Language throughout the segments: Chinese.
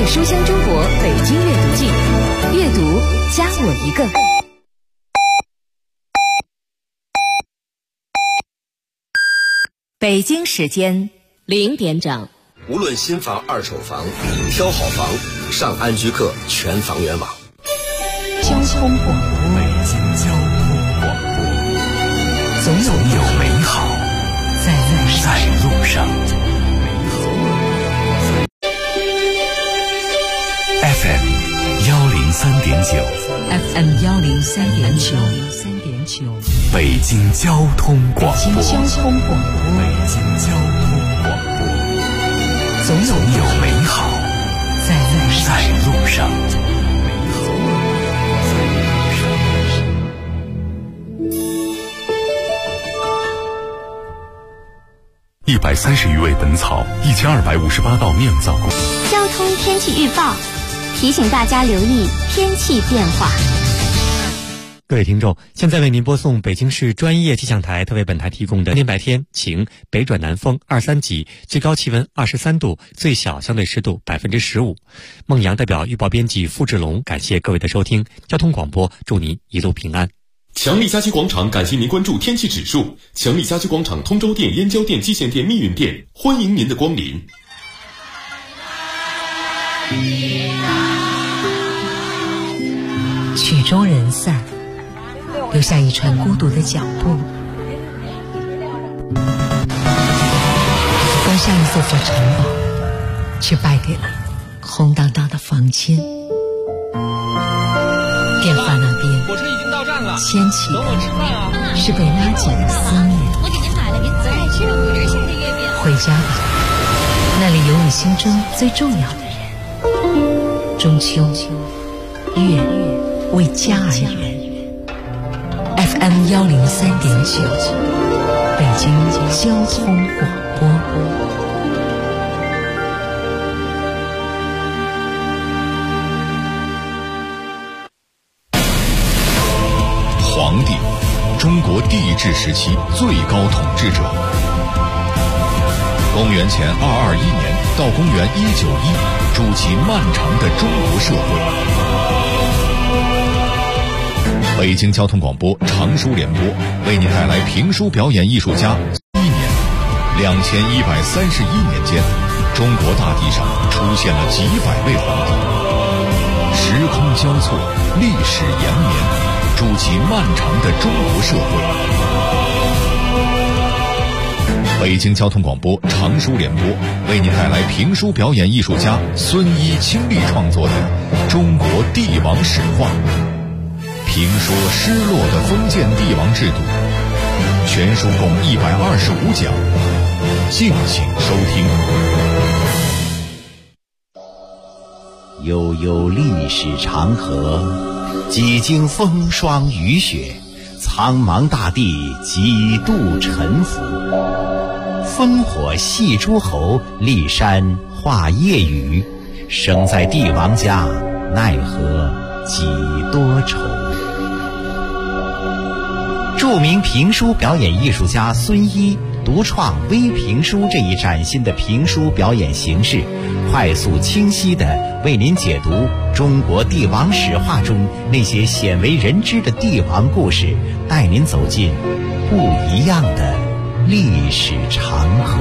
书香中国北京阅读季，阅读加我一个。北京时间0点整。 无论新房、二手房，挑好房，上安居客全房源网。 交通广播， 北京交通广播，总有美好在路上。FM 103.9， 北京交通广播，总有美好在路上。130余味本草，1258道酿造工。 交通天气预报提醒大家留意天气变化。 各位听众，现在为您播送北京市专业气象台特为本台提供的今天白天晴，北转南风2、3级，最高气温23度，最小相对湿度15%。孟阳代表预报编辑付志龙，感谢各位的收听。交通广播，祝您一路平安。 强力家居广场感谢您关注天气指数。强力家居广场通州店、燕郊店、蓟县店、密云店，欢迎您的光临。 曲终人散，留下一串孤独的脚步，关上一座座城堡，却败给了空荡荡的房间。电话那边， 火车已经到站了， 牵起等我吃饭啊！ 是被拉紧的思念。 我给您买了您最爱吃的五仁馅的月饼。 回家吧，那里有你心中最重要的人。中秋，月为家而圆。FM 103.9，北京交通广播。 皇帝，中国帝制时期最高统治者。公元前221年到公元191，筑起漫长的中国社会。北京交通广播长书联播为您带来评书表演艺术家1年2131年间，中国大地上出现了几百位皇帝，时空交错，历史延绵，筑起漫长的中国社会。北京交通广播长书联播为您带来评书表演艺术家孙一倾力创作的《中国帝王史话》，评说失落的封建帝王制度，全书共125讲，敬请收听。 悠悠历史长河，几经风霜雨雪，苍茫大地几度沉浮。烽火戏诸侯，骊山画夜雨，生在帝王家，奈何几多愁。著名评书表演艺术家孙一独创微评书这一崭新的评书表演形式，快速清晰地为您解读中国帝王史话中那些鲜为人知的帝王故事，带您走进不一样的历史长河。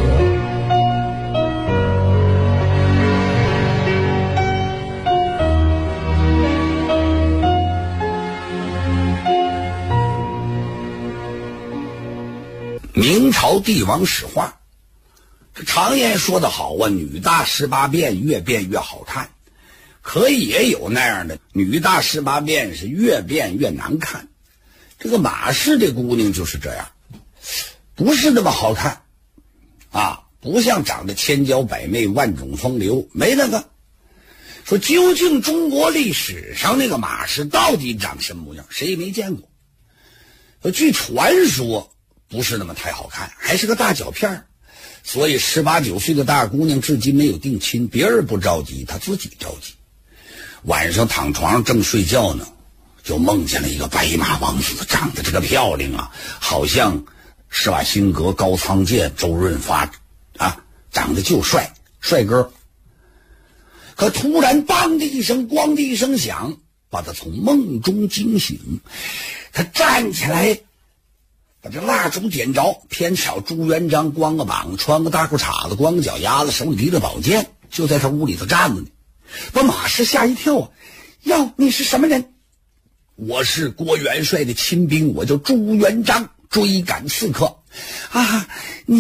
明朝帝王史话，这常言说得好啊，女大18变，越变越好看。可也有那样的女大18变是越变越难看。这个马氏这姑娘就是这样，不是那么好看啊，不像长得千娇百媚万种风流，没那个。说究竟中国历史上那个马氏到底长什么模样，谁也没见过。据传说不是那么太好看，还是个大脚片，所以18、19岁的大姑娘至今没有定亲，别人不着急，她自己着急。晚上躺床上正睡觉呢，就梦见了一个白马王子，长得这个漂亮啊，好像施瓦辛格、高仓健、周润发啊，长得就帅哥。 可突然梆的一声，咣的一声响，把他从梦中惊醒。他站起来，把这蜡烛点着，偏巧朱元璋光个膀，穿个大裤衩子，光个脚丫子，手里提着宝剑，就在他屋里头站着呢，把马氏吓一跳啊！哟，你是什么人？我是郭元帅的亲兵，我叫朱元璋，追赶刺客。啊，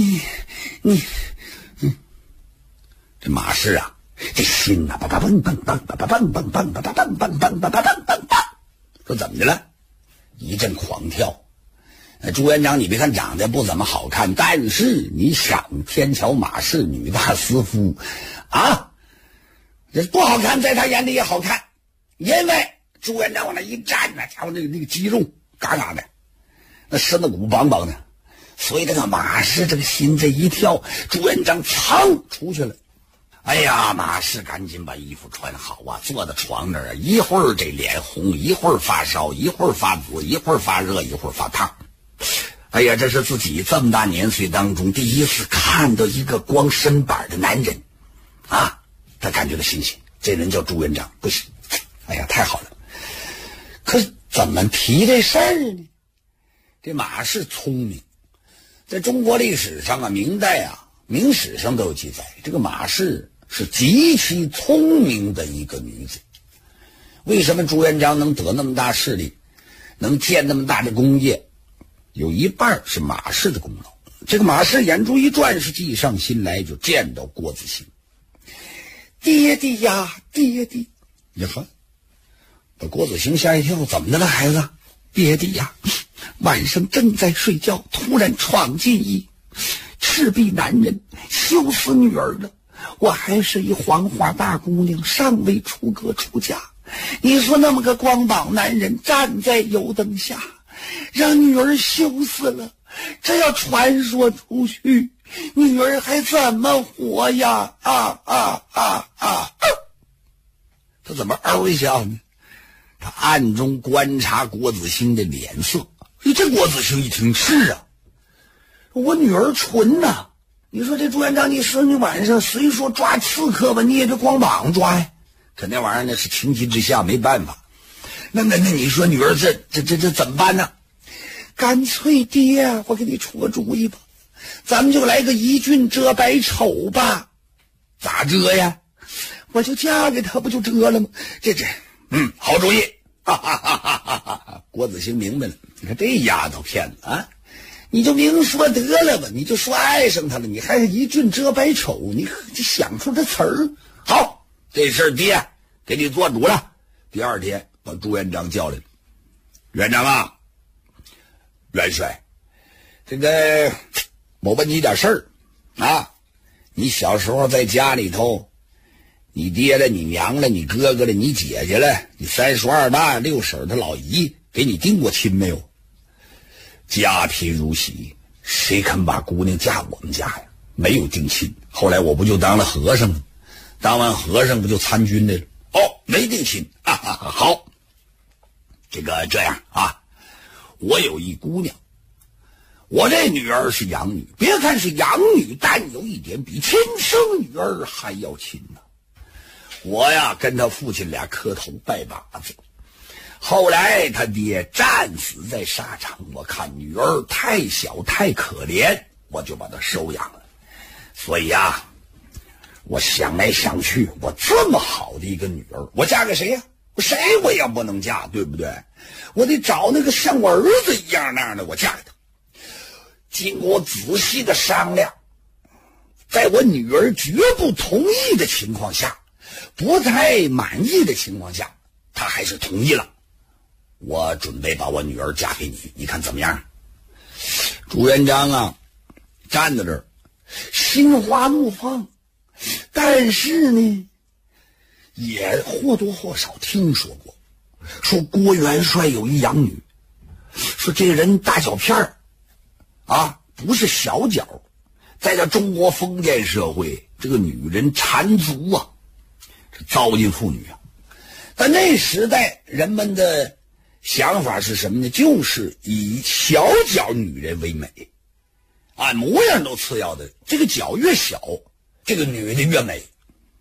这马氏啊，这心啊，蹦蹦蹦蹦蹦蹦蹦蹦蹦蹦蹦蹦蹦蹦，说怎么的了？一阵狂跳。朱元璋，你别看长得不怎么好看，但是你想，天桥马氏女大司夫啊，这不好看，在他眼里也好看，因为朱元璋往那一站呢，瞧那个肌肉嘎嘎的，那身子骨梆梆的，所以这个马氏这个心这一跳，朱元璋噌出去了。哎呀，马氏赶紧把衣服穿好啊，坐在床那儿啊，一会儿这脸红，一会儿发烧，一会儿发紫，一会儿发热，一会儿发烫。哎呀，这是自己这么大年岁当中第一次看到一个光身板的男人啊，他感觉到新鲜，这人叫朱元璋，不行，哎呀，太好了。可是怎么提这事儿呢？这马氏聪明，在中国历史上啊，明代啊，明史上都有记载，这个马氏是极其聪明的一个女子。为什么朱元璋能得那么大势力，能建那么大的功业？有一半是马氏的功劳。这个马氏眼珠一转，是计上心来，就见到郭子兴。爹爹呀，爹爹！你看，把郭子兴吓一跳，怎么的了，孩子？爹爹呀，晚上正在睡觉，突然闯进一赤壁男人，羞死女儿了。我还是一黄花大姑娘，尚未出阁出嫁。你说那么个光膀男人站在油灯下，让女儿羞死了，这要传说出去，女儿还怎么活呀？他怎么嗷一下呢？他暗中观察郭子兴的脸色。这郭子兴一听，是啊，我女儿纯呐。你说这朱元璋，你说你晚上虽说抓刺客吧，你也别光膀抓呀。可那玩意儿那是情急之下，没办法。那你说女儿这怎么办呢？干脆爹，我给你出个主意吧，咱们就来个一俊遮百丑吧。咋遮呀？我就嫁给他不就遮了吗？好主意。郭子兴明白了，你看这丫头片子啊，你就明说得了吧，你就说爱上他了，你还是一俊遮百丑，你想出这词儿。好，这事儿爹给你做主了。第二天把朱元璋叫来了。元璋啊，元帅，这个我问你点事儿啊。你小时候在家里头，你爹了，你娘了，你哥哥了，你姐姐了，你三叔二大六婶他老姨给你定过亲没有？家贫如洗，谁肯把姑娘嫁我们家呀？没有定亲。后来我不就当了和尚吗？当完和尚不就参军来了？没定亲。好，这样啊，我有一姑娘，我这女儿是养女，别看是养女，但有一点比亲生女儿还要亲呢。我呀跟他父亲俩磕头拜把子，后来他爹战死在沙场，我看女儿太小太可怜，我就把她收养了。所以啊，我想来想去，我这么好的一个女儿，我嫁给谁呀？谁我也不能嫁，对不对？我得找那个像我儿子一样那样的，我嫁给他。经过仔细的商量，在我女儿绝不同意的情况下，不太满意的情况下，他还是同意了。我准备把我女儿嫁给你，你看怎么样？朱元璋啊，站在这儿，心花怒放，但是呢，也或多或少听说过，说郭元帅有一养女，说这个人大脚片儿啊，不是小脚，在这中国封建社会，这个女人缠足啊，是糟践妇女啊。但那时代人们的想法是什么呢？就是以小脚女人为美，模样都次要的，这个脚越小，这个女的越美。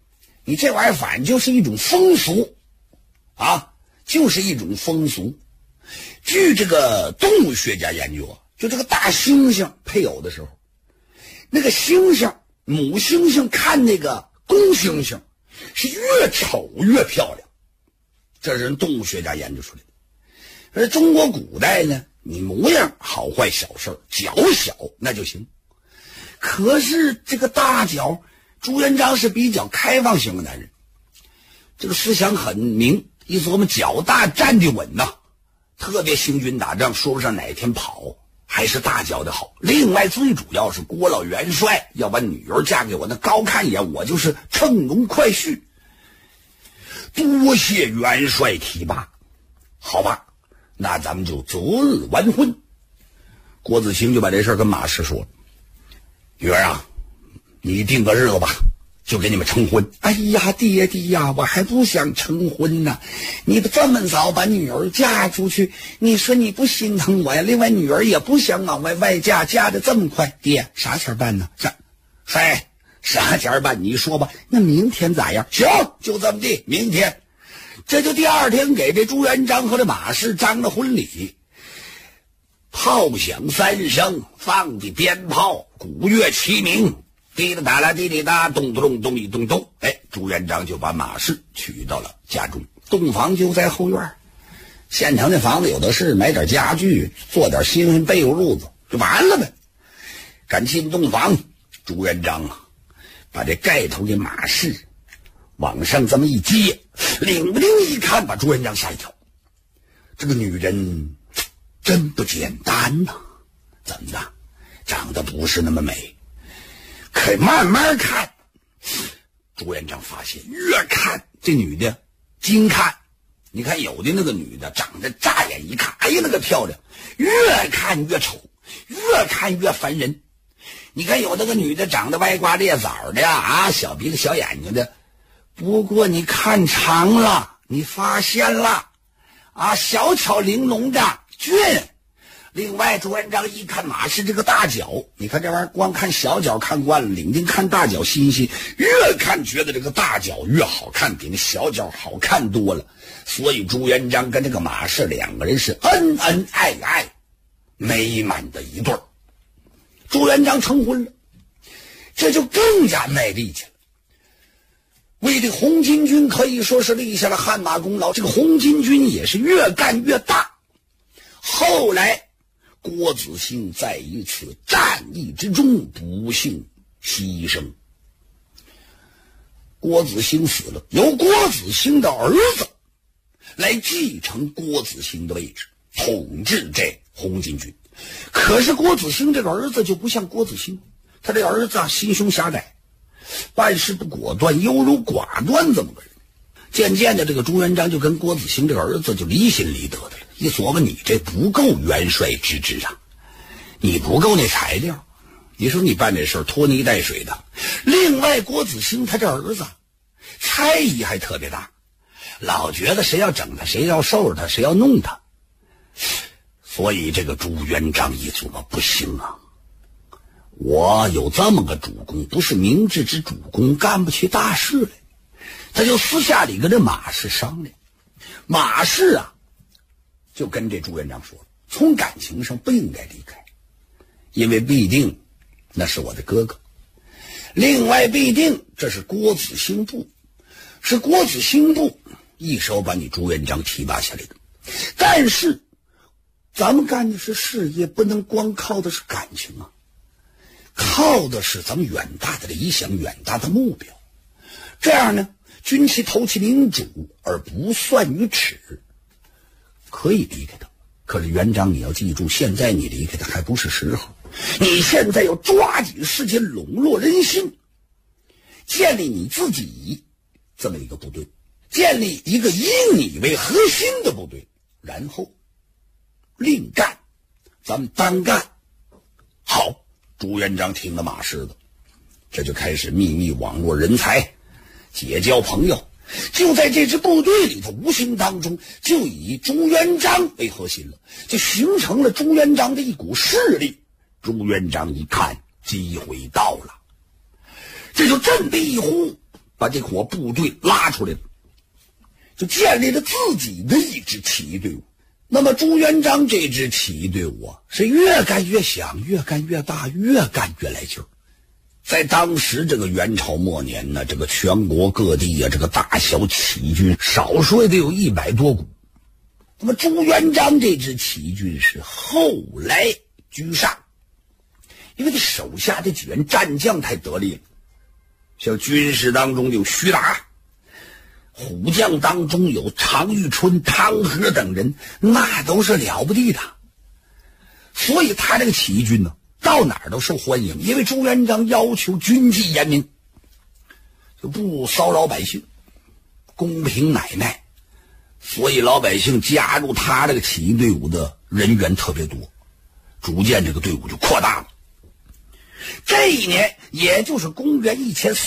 你这玩意儿反正就是一种风俗啊，就是一种风俗。据这个动物学家研究，就这个大猩猩配偶的时候，那个猩猩母猩猩看那个公猩猩是越丑越漂亮，这是人动物学家研究出来的。而中国古代呢，你模样好坏小事，脚小那就行。可是这个大脚，朱元璋是比较开放型的男人，这个思想很明，一琢磨脚大站得稳呐，特别行军打仗说不上哪天跑，还是大脚的好。另外最主要是郭老元帅要把女儿嫁给我，那高看一眼我就是乘龙快婿。多谢元帅提拔，好吧，那咱们就择日完婚。郭子兴就把这事跟马氏说了，女儿啊，你定个日子吧，就给你们成婚。哎呀，爹呀，我还不想成婚呢，你这么早把女儿嫁出去，你说你不心疼我呀？另外女儿也不想往外嫁，嫁得这么快。爹，啥钱办呢？啥钱办？你说吧。那明天咋样？行，就这么地，明天。这就第二天给这朱元璋和这马氏张的婚礼，炮响3声，放的鞭炮，鼓乐齐鸣，滴哩哒啦滴哩哒，咚咚咚哩咚咚。朱元璋就把马氏娶到了家中，洞房就在后院。现成的房子有的是，买点家具，做点新鲜被褥子就完了呗。赶进洞房，朱元璋把这盖头给马氏往上这么一接，领不灵一看，把朱元璋吓一跳。这个女人真不简单呐，怎么的？长得不是那么美，可慢慢看，朱元璋发现越看这女的精看。你看有的那个女的长得乍眼一看，哎呀那个漂亮，越看越丑，越看越烦人。你看有那个女的长得歪瓜裂枣的啊，小鼻子小眼睛的，不过你看长了，你发现了啊，小巧玲珑的俊。另外朱元璋一看马氏这个大脚，你看这玩意儿光看小脚看惯了，领进看大脚新鲜，越看觉得这个大脚越好看，比那小脚好看多了。所以朱元璋跟这个马氏两个人是恩恩爱爱，美满的一对儿。朱元璋成婚了，这就更加卖力气了。为这红巾军可以说是立下了汗马功劳，这个红巾军也是越干越大。后来郭子兴在一次战役之中不幸牺牲，郭子兴死了，由郭子兴的儿子来继承郭子兴的位置，统治这红巾军。可是郭子兴这个儿子就不像郭子兴，他这儿子心胸狭窄，办事不果断，优柔寡断这么个人。渐渐的这个朱元璋就跟郭子兴这个儿子就离心离德的了，一琢磨你这不够元帅之职啊，你不够那材料，你说你办这事拖泥带水的。另外郭子兴他这儿子猜疑还特别大，老觉得谁要整他，谁要收拾他，谁要弄他。所以这个朱元璋一琢磨，不行啊，我有这么个主公，不是明智之主公干不起大事来。他就私下里跟这马氏商量，马氏啊就跟这朱元璋说，从感情上不应该离开，因为必定那是我的哥哥，另外必定这是郭子兴部，是郭子兴部一手把你朱元璋提拔下来的。但是咱们干的是事业，不能光靠的是感情啊，靠的是咱们远大的理想，远大的目标。这样呢，君其投其民主而不算于耻，可以离开他。可是元璋你要记住，现在你离开他还不是时候，你现在要抓紧时间笼络人心，建立你自己这么一个部队，建立一个以你为核心的部队，然后另干，咱们单干。好，朱元璋听了马氏的，这就开始秘密网络人才，结交朋友。就在这支部队里头，无形当中就以朱元璋为核心了，就形成了朱元璋的一股势力。朱元璋一看机会到了，这就振臂一呼， 把这伙部队拉出来了，就建立了自己的一支起义队伍。那么朱元璋这支起义队伍啊，是越干越响，越干越大，越干越来劲儿。在当时这个元朝末年呢，这个全国各地啊，这个大小起义军少说也得有100多股。那么朱元璋这支起义军是后来居上，因为他手下这几员战将太得力了，像军师当中有徐达，虎将当中有常遇春、汤和等人，那都是了不地的。所以他这个起义军呢，到哪儿都受欢迎，因为朱元璋要求军纪严明，就不骚扰百姓，公平买卖，所以老百姓加入他这个起义队伍的人员特别多，逐渐这个队伍就扩大了。这一年，也就是公元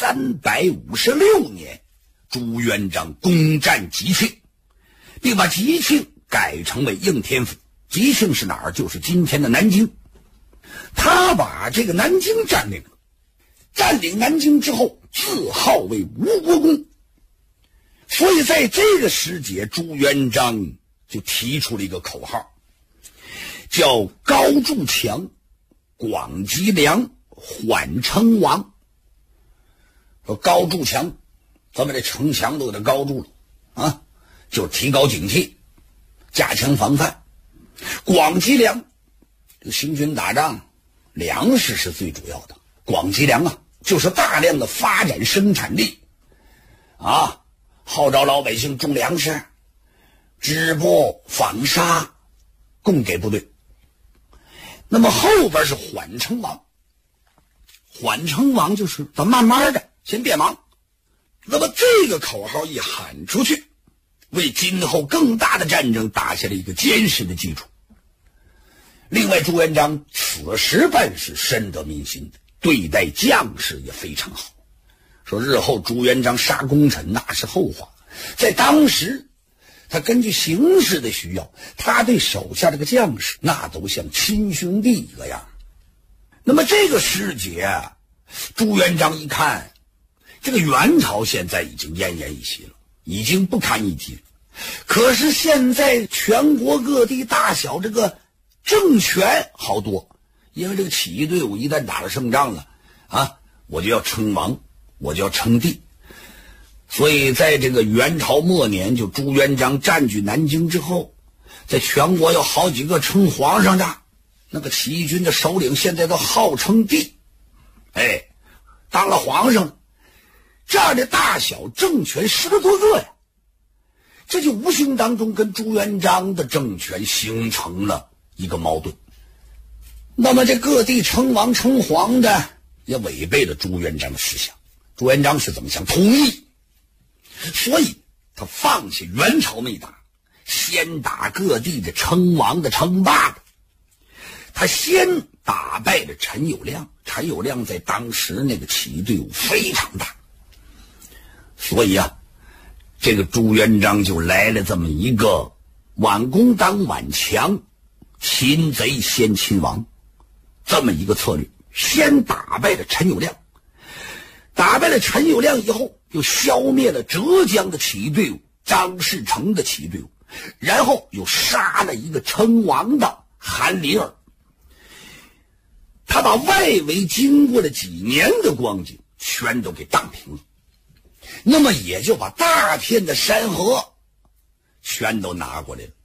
1356年，朱元璋攻占吉庆，并把吉庆改称为应天府。吉庆是哪儿？就是今天的南京。他把这个南京占领了，占领南京之后，自号为吴国公。所以在这个时节，朱元璋就提出了一个口号，叫高筑墙，广积粮，缓称王。说高筑墙，咱们这城墙都给它高筑了啊，就是提高警惕，加强防范。广积粮，这个行军打仗，粮食是最主要的。广积粮啊，就是大量的发展生产力啊，号召老百姓种粮食，织布纺纱，供给部队。那么后边是缓称王，缓称王就是咱慢慢的，先别忙。那么这个口号一喊出去，为今后更大的战争打下了一个坚实的基础。另外，朱元璋此时办事深得民心，对待将士也非常好。说日后朱元璋杀功臣那是后话，在当时他根据形势的需要，他对手下这个将士那都像亲兄弟一个样。那么这个时节啊，朱元璋一看这个元朝现在已经奄奄一息了，已经不堪一击了。可是现在全国各地大小这个政权好多，因为这个起义队伍一旦打了胜仗了啊，我就要称王，我就要称帝。所以在这个元朝末年，就朱元璋占据南京之后，在全国有好几个称皇上的，那个起义军的首领现在都号称帝，当了皇上了。这样的大小政权10多个呀，这就无形当中跟朱元璋的政权形成了一个矛盾。那么这各地称王称皇的也违背了朱元璋的思想。朱元璋是怎么想？统一。所以他放下元朝没打，先打各地的称王的称霸的。他先打败了陈友谅，陈友谅在当时那个起义队伍非常大，所以啊，这个朱元璋就来了这么一个晚攻当晚强，擒贼先擒王这么一个策略。先打败了陈友谅，打败了陈友谅以后，又消灭了浙江的起义队伍张士诚的起义队伍，然后又杀了一个称王的韩林儿。他把外围经过了几年的光景全都给荡平了，那么也就把大片的山河全都拿过来了。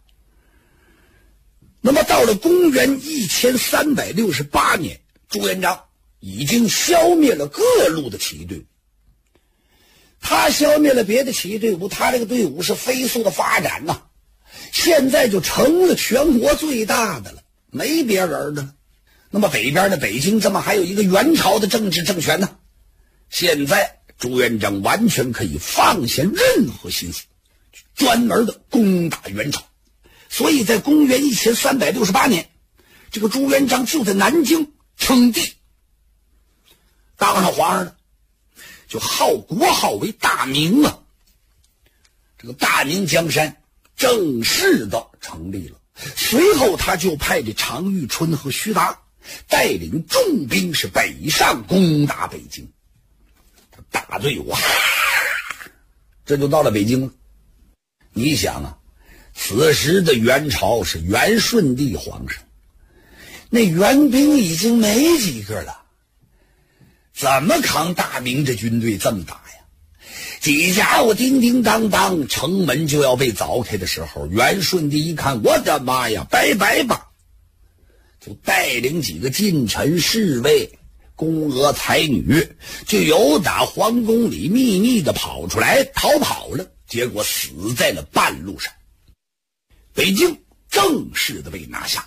那么到了公元1368年，朱元璋已经消灭了各路的起义队伍。他消灭了别的起义队伍，他这个队伍是飞速的发展呐，现在就成了全国最大的了，没别人的了。那么北边的北京怎么还有一个元朝的政治政权呢？现在朱元璋完全可以放下任何心思，专门的攻打元朝。所以在公元1368年，这个朱元璋就在南京称帝，当上皇上了，就国号为大明啊。这个大明江山正式的成立了。随后他就派这常遇春和徐达带领重兵是北上攻打北京。 大队伍这就到了北京了。你想啊，此时的元朝是元顺帝皇上，那援兵已经没几个了，怎么扛大明这军队这么打呀？几家伙叮叮当当，城门就要被凿开的时候，元顺帝一看，我的妈呀，拜拜吧，就带领几个近臣侍卫宫娥才女，就由打皇宫里秘密的跑出来逃跑了，结果死在了半路上。北京正式的被拿下。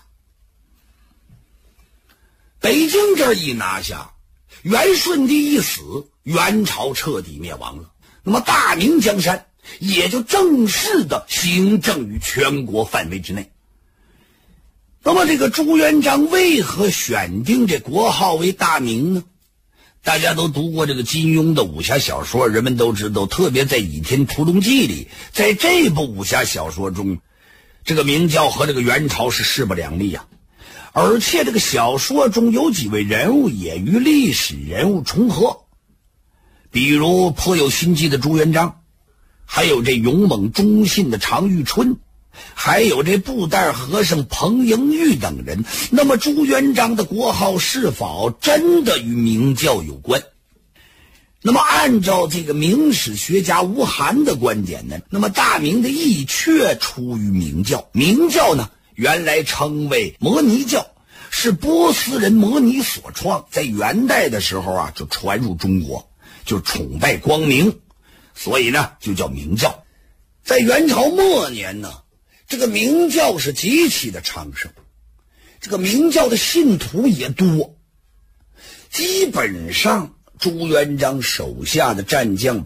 北京这一拿下，元顺帝一死，元朝彻底灭亡了。那么大明江山也就正式的行政于全国范围之内。那么这个朱元璋为何选定这国号为大明呢？大家都读过这个金庸的武侠小说，人们都知道，特别在《倚天屠龙记》里，在这部武侠小说中，这个明教和这个元朝是势不两立啊。而且这个小说中有几位人物也与历史人物重合，比如颇有心计的朱元璋，还有这勇猛忠信的常遇春，还有这布袋和尚彭莹玉等人。那么朱元璋的国号是否真的与明教有关？那么按照这个明史学家吴晗的观点呢，那么大明的意确出于明教。明教呢原来称为摩尼教，是波斯人摩尼所创，在元代的时候啊就传入中国，就崇拜光明，所以呢就叫明教。在元朝末年呢，这个明教是极其的昌盛，这个明教的信徒也多，基本上朱元璋手下的战将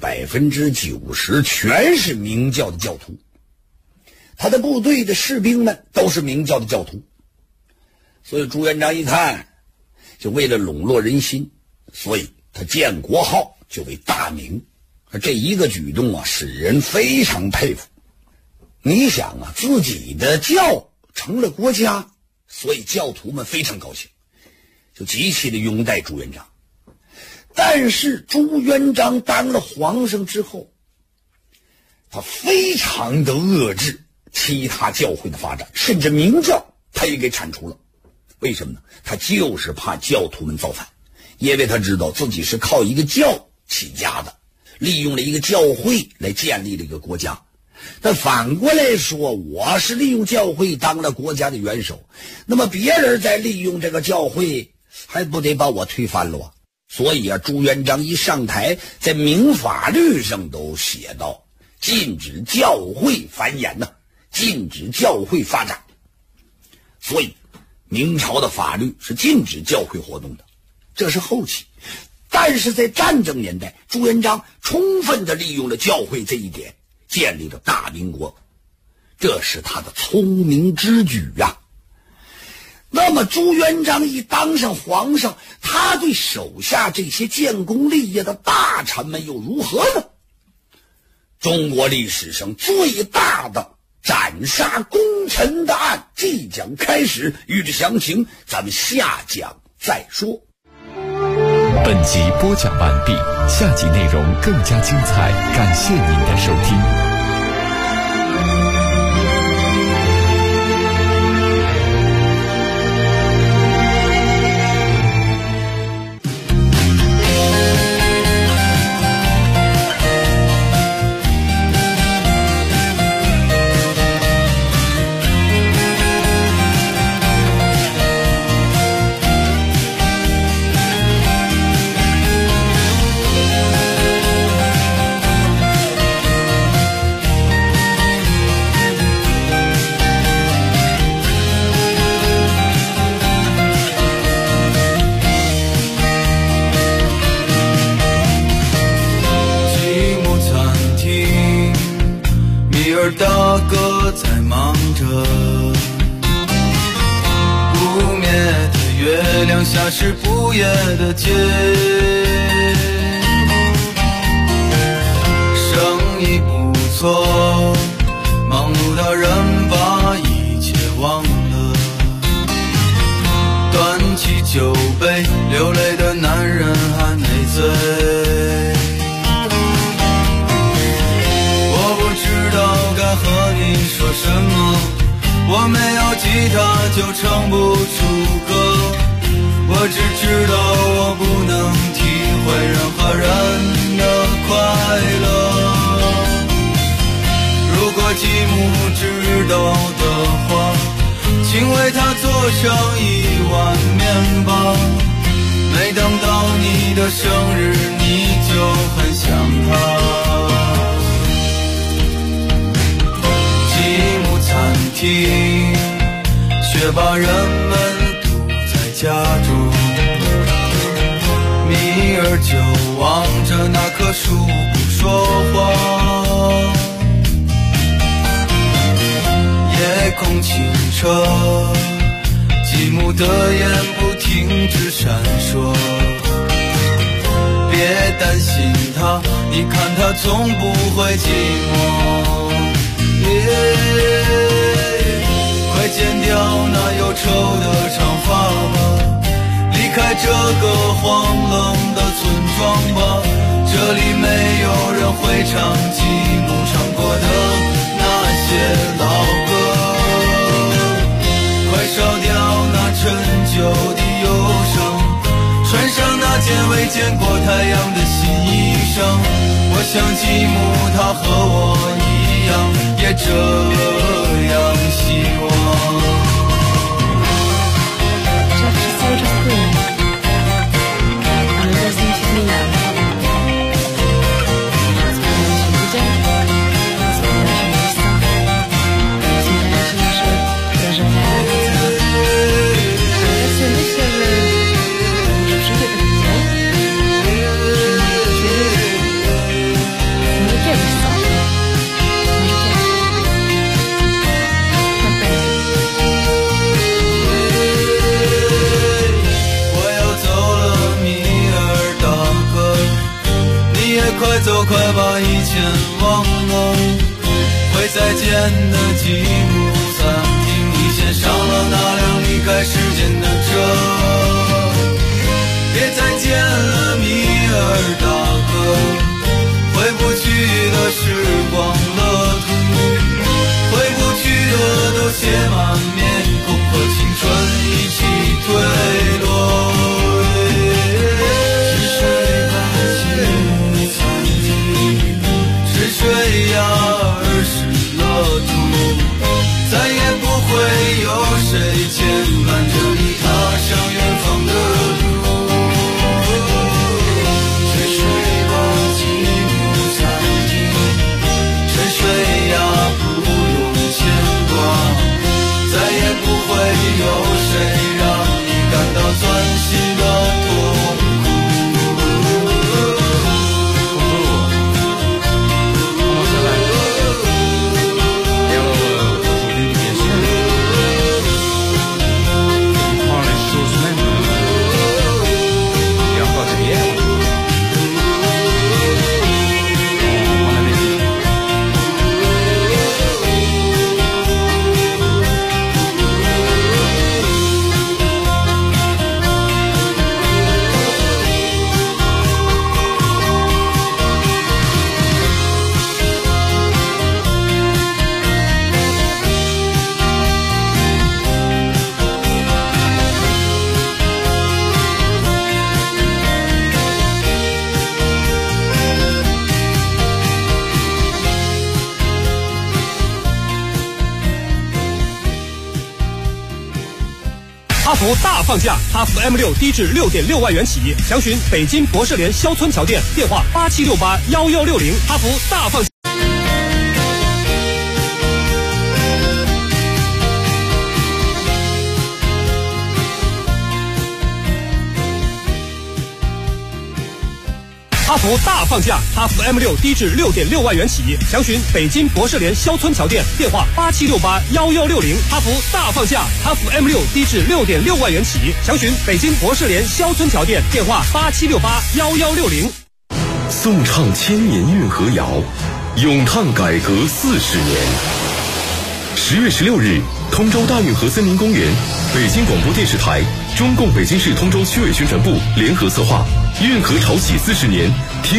90%全是明教的教徒，他的部队的士兵们都是明教的教徒。所以朱元璋一看，就为了笼络人心，所以他建国号就为大明。这一个举动啊，使人非常佩服。你想啊，自己的教成了国家，所以教徒们非常高兴，就极其的拥戴朱元璋。但是朱元璋当了皇上之后，他非常的遏制其他教会的发展，甚至明教他也给铲除了。为什么呢？他就是怕教徒们造反，因为他知道自己是靠一个教起家的，利用了一个教会来建立了一个国家。但反过来说，我是利用教会当了国家的元首，那么别人在利用这个教会，还不得把我推翻了啊？所以啊，朱元璋一上台，在明法律上都写到禁止教会繁衍呢，禁止教会发展。所以明朝的法律是禁止教会活动的，这是后期。但是在战争年代，朱元璋充分地利用了教会这一点，建立了大明国，这是他的聪明之举啊。那么朱元璋一当上皇上，他对手下这些建功立业的大臣们又如何呢？中国历史上最大的斩杀功臣的案即将开始，欲知详情，咱们下讲再说。 本集播讲完毕，下集内容更加精彩，感谢您的收听。 大哥在忙着，不灭的月亮下是不夜的街，生意不错，忙碌的人把一切忘了，端起酒杯，流泪的男人还没醉。 的生日你就很想他。积木餐厅，却把人们堵在家中。米儿就望着那棵树不说话。夜空清澈，积木的眼不停止闪烁。别担心他，你看他总不会寂寞。快剪掉那忧愁的长发吧，离开这个荒冷的村庄吧。这里没有人会唱积木唱过的那些老歌。快烧掉那陈旧的忧伤，穿上那件未见过太阳的新衣裳。我想积木它和我一样，也这样希望。快走，快把以前忘了。会再见的积木餐厅，你先上了那辆离开时间的车。别再见了，米尔大哥，回不去的时光了土，回不去的都写满面孔，和青春一起坠落。水呀儿湿了土，再也不会有谁牵绊着你踏上远方的路。吹水吧积木餐厅，吹水呀不用牵挂，再也不会有谁让你感到钻心的痛苦。 哈弗大放价，哈弗 M6低至6.6万元起，详询北京博士联肖村桥店，电话87681160。哈弗大放价。哈弗大放价，哈弗 M6低至6.6万元起，详询北京博士联肖村桥店，电话87681160。哈弗大放价，哈弗 M6低至6.6万元起，详询北京博士联肖村桥店，电话87681160。 颂唱千年运河谣，咏叹改革40年。10月16日，通州大运河森林公园，北京广播电视台、中共北京市通州区委宣传部联合策划，运河潮起40年。